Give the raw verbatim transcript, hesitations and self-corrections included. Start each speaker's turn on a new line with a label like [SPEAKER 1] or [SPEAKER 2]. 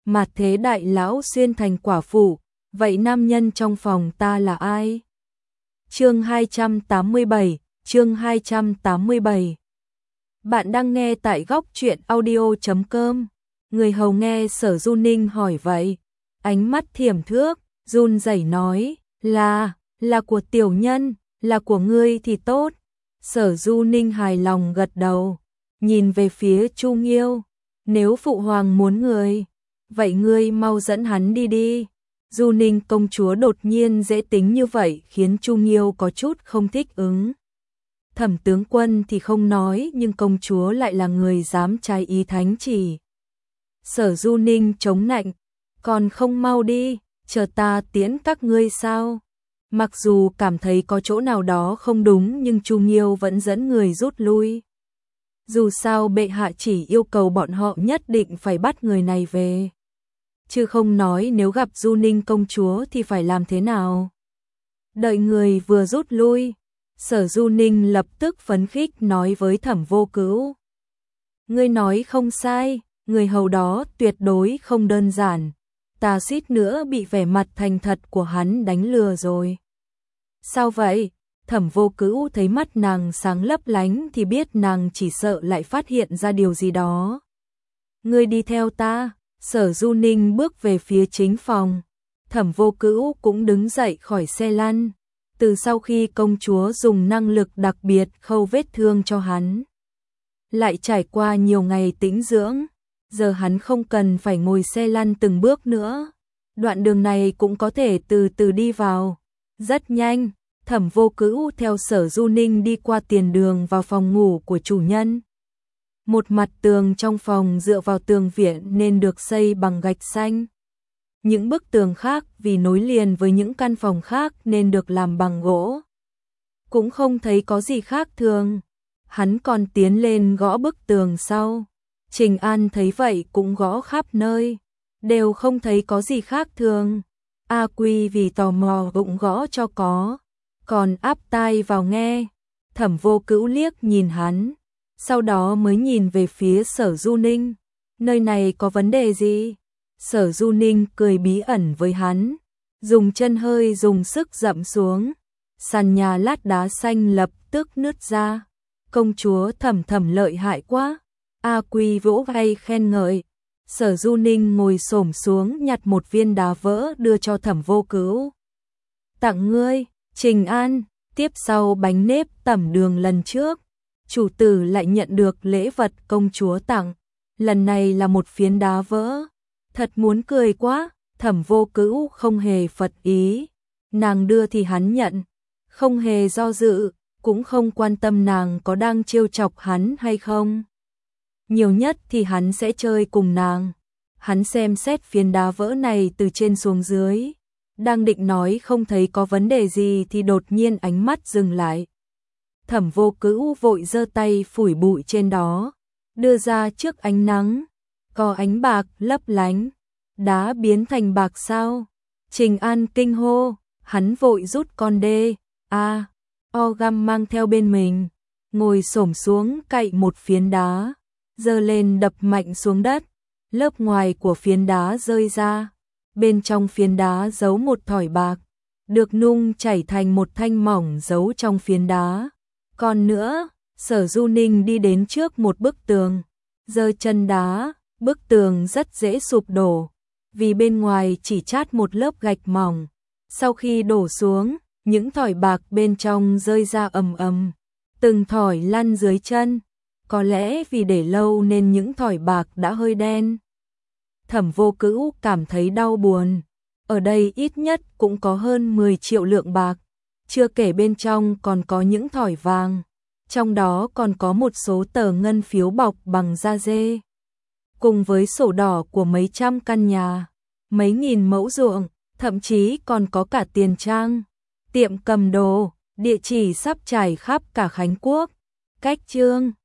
[SPEAKER 1] mà thế đại lão xuyên thành quả phụ, vậy nam nhân trong phòng ta là ai? Chương hai trăm tám mươi bảy, chương hai trăm tám mươi bảy. Bạn đang nghe tại góc truyện audio chấm com. Người hầu nghe Sở Du Ninh hỏi vậy, ánh mắt thiểm thước, run rẩy nói, là, là của tiểu nhân, là của ngươi thì tốt. Sở Du Ninh hài lòng gật đầu, nhìn về phía Chu Nghiêu, nếu phụ hoàng muốn người, vậy ngươi mau dẫn hắn đi đi. Du Ninh công chúa đột nhiên dễ tính như vậy khiến Chu Nghiêu có chút không thích ứng. Thẩm tướng quân thì không nói, nhưng công chúa lại là người dám trái ý thánh chỉ. Sở Du Ninh chống nạnh, còn không mau đi, chờ ta tiễn các ngươi sao? Mặc dù cảm thấy có chỗ nào đó không đúng nhưng Chu Nghiêu vẫn dẫn người rút lui. Dù sao bệ hạ chỉ yêu cầu bọn họ nhất định phải bắt người này về, chứ không nói nếu gặp Du Ninh công chúa thì phải làm thế nào. Đợi người vừa rút lui, Sở Du Ninh lập tức phấn khích nói với Thẩm Vô Cữu. Ngươi nói không sai, người hầu đó tuyệt đối không đơn giản, ta suýt nữa bị vẻ mặt thành thật của hắn đánh lừa rồi. Sao vậy? Thẩm Vô Cữu thấy mắt nàng sáng lấp lánh thì biết nàng chỉ sợ lại phát hiện ra điều gì đó. Ngươi đi theo ta. Sở Du Ninh bước về phía chính phòng. Thẩm Vô Cữu cũng đứng dậy khỏi xe lăn. Từ sau khi công chúa dùng năng lực đặc biệt khâu vết thương cho hắn, lại trải qua nhiều ngày tĩnh dưỡng, giờ hắn không cần phải ngồi xe lăn từng bước nữa. Đoạn đường này cũng có thể từ từ đi vào. Rất nhanh, Thẩm Vô Cữu theo Sở Du Ninh đi qua tiền đường vào phòng ngủ của chủ nhân. Một mặt tường trong phòng dựa vào tường viện nên được xây bằng gạch xanh. Những bức tường khác vì nối liền với những căn phòng khác nên được làm bằng gỗ. Cũng không thấy có gì khác thường. Hắn còn tiến lên gõ bức tường sau. Trình An thấy vậy cũng gõ khắp nơi, đều không thấy có gì khác thường. A Quy vì tò mò cũng gõ cho có, còn áp tai vào nghe. Thẩm Vô Cữu liếc nhìn hắn, sau đó mới nhìn về phía Sở Du Ninh. Nơi này có vấn đề gì? Sở Du Ninh cười bí ẩn với hắn, dùng chân hơi dùng sức dậm xuống. Sàn nhà lát đá xanh lập tức nứt ra. Công chúa Thẩm Thẩm lợi hại quá. A Quy vỗ vai khen ngợi. Sở Du Ninh ngồi xổm xuống nhặt một viên đá vỡ đưa cho Thẩm Vô Cữu. Tặng ngươi. Trình An. Tiếp sau bánh nếp tẩm đường lần trước, chủ tử lại nhận được lễ vật công chúa tặng, lần này là một phiến đá vỡ. Thật muốn cười quá. Thẩm Vô Cữu không hề phật ý, nàng đưa thì hắn nhận, không hề do dự, cũng không quan tâm nàng có đang trêu chọc hắn hay không. Nhiều nhất thì hắn sẽ chơi cùng nàng. Hắn xem xét phiến đá vỡ này từ trên xuống dưới, đang định nói không thấy có vấn đề gì thì đột nhiên ánh mắt dừng lại. Thẩm Vô Cữu vội giơ tay phủi bụi trên đó, đưa ra trước ánh nắng, có ánh bạc lấp lánh. Đá biến thành bạc sao? Trình An kinh hô, hắn vội rút con đê a o găm mang theo bên mình, ngồi xổm xuống cậy một phiến đá, giơ lên đập mạnh xuống đất. Lớp ngoài của phiến đá rơi ra, bên trong phiến đá giấu một thỏi bạc, được nung chảy thành một thanh mỏng giấu trong phiến đá. Còn nữa, Sở Du Ninh đi đến trước một bức tường, giơ chân đá, bức tường rất dễ sụp đổ, vì bên ngoài chỉ chát một lớp gạch mỏng. Sau khi đổ xuống, những thỏi bạc bên trong rơi ra ầm ầm, từng thỏi lăn dưới chân. Có lẽ vì để lâu nên những thỏi bạc đã hơi đen. Thẩm Vô Cữu cảm thấy đau buồn. Ở đây ít nhất cũng có hơn mười triệu lượng bạc, chưa kể bên trong còn có những thỏi vàng, trong đó còn có một số tờ ngân phiếu bọc bằng da dê, cùng với sổ đỏ của mấy trăm căn nhà, mấy nghìn mẫu ruộng, thậm chí còn có cả tiền trang, tiệm cầm đồ, địa chỉ sắp trải khắp cả Khánh Quốc. Cách chương